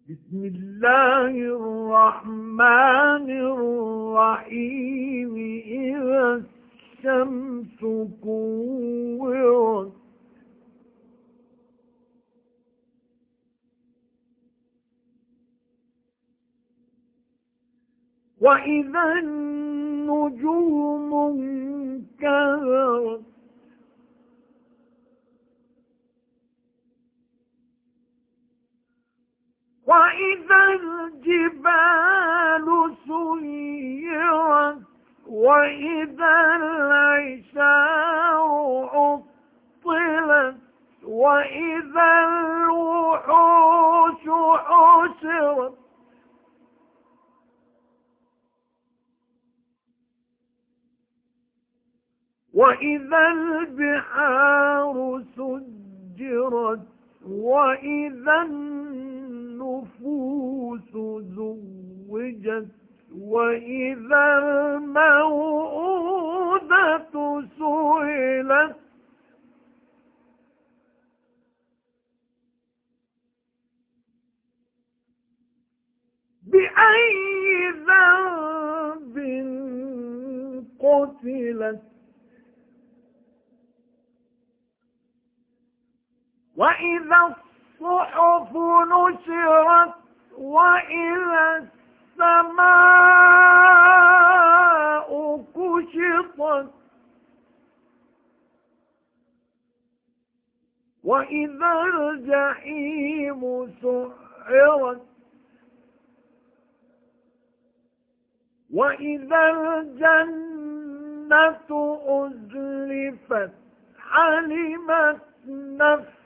بسم الله الرحمن الرحيم. إذا الشمس كورت وإذا النجوم انكدرت وإذا الجبال سيرت وإذا العشار عطلت وإذا الوحوش حشرت وإذا البحار سجرت وإذا النفوس زوجت وإذا الموءودة سئلت بأي ذنب قتلت وإذا الصحف نشرت وإذا السماء كشطت وإذا الجحيم سعرت وإذا الجنة أزلفت علمت نفس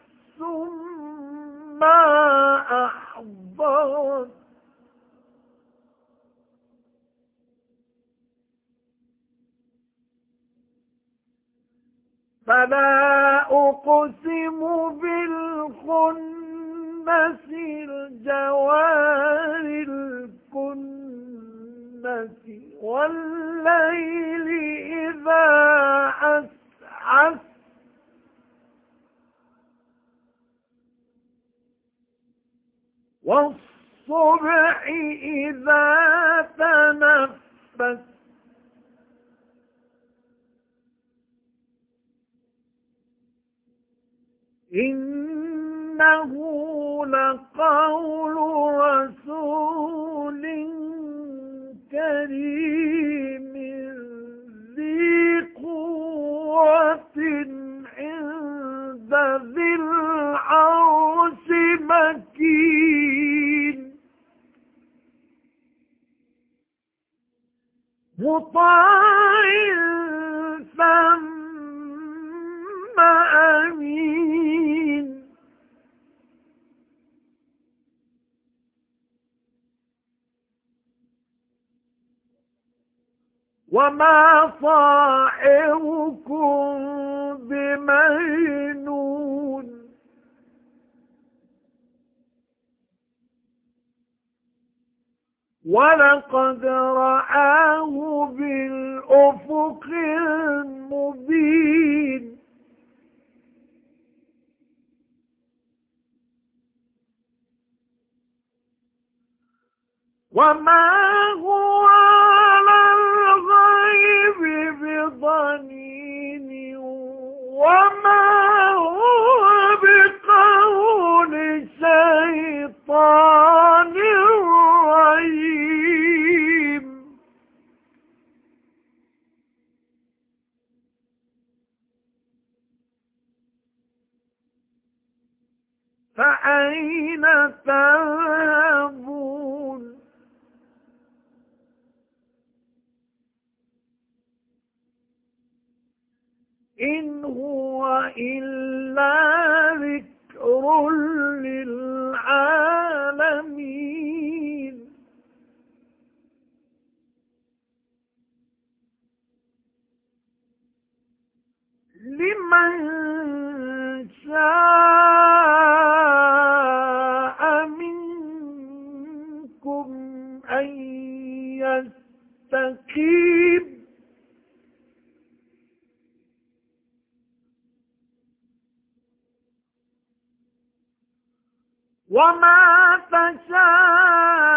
ما أحضرت فلا أقسم بالخنس الجوار الكنس والليل إذا عسعس والصبح إذا تنفس إنه لقول رسول كريم ذي قوة عند ذي العرش مكين مطاع ثم أمين وما صاحبكم بمجنون ولقد رآه بالأفق المبين وما هو على الغيب بضنين وما هو بقول شيطان رجيم فأين تذهبون إن هو إلا ذكر للعالمين لمن شاء منكم أن يستقيم وما تشاءون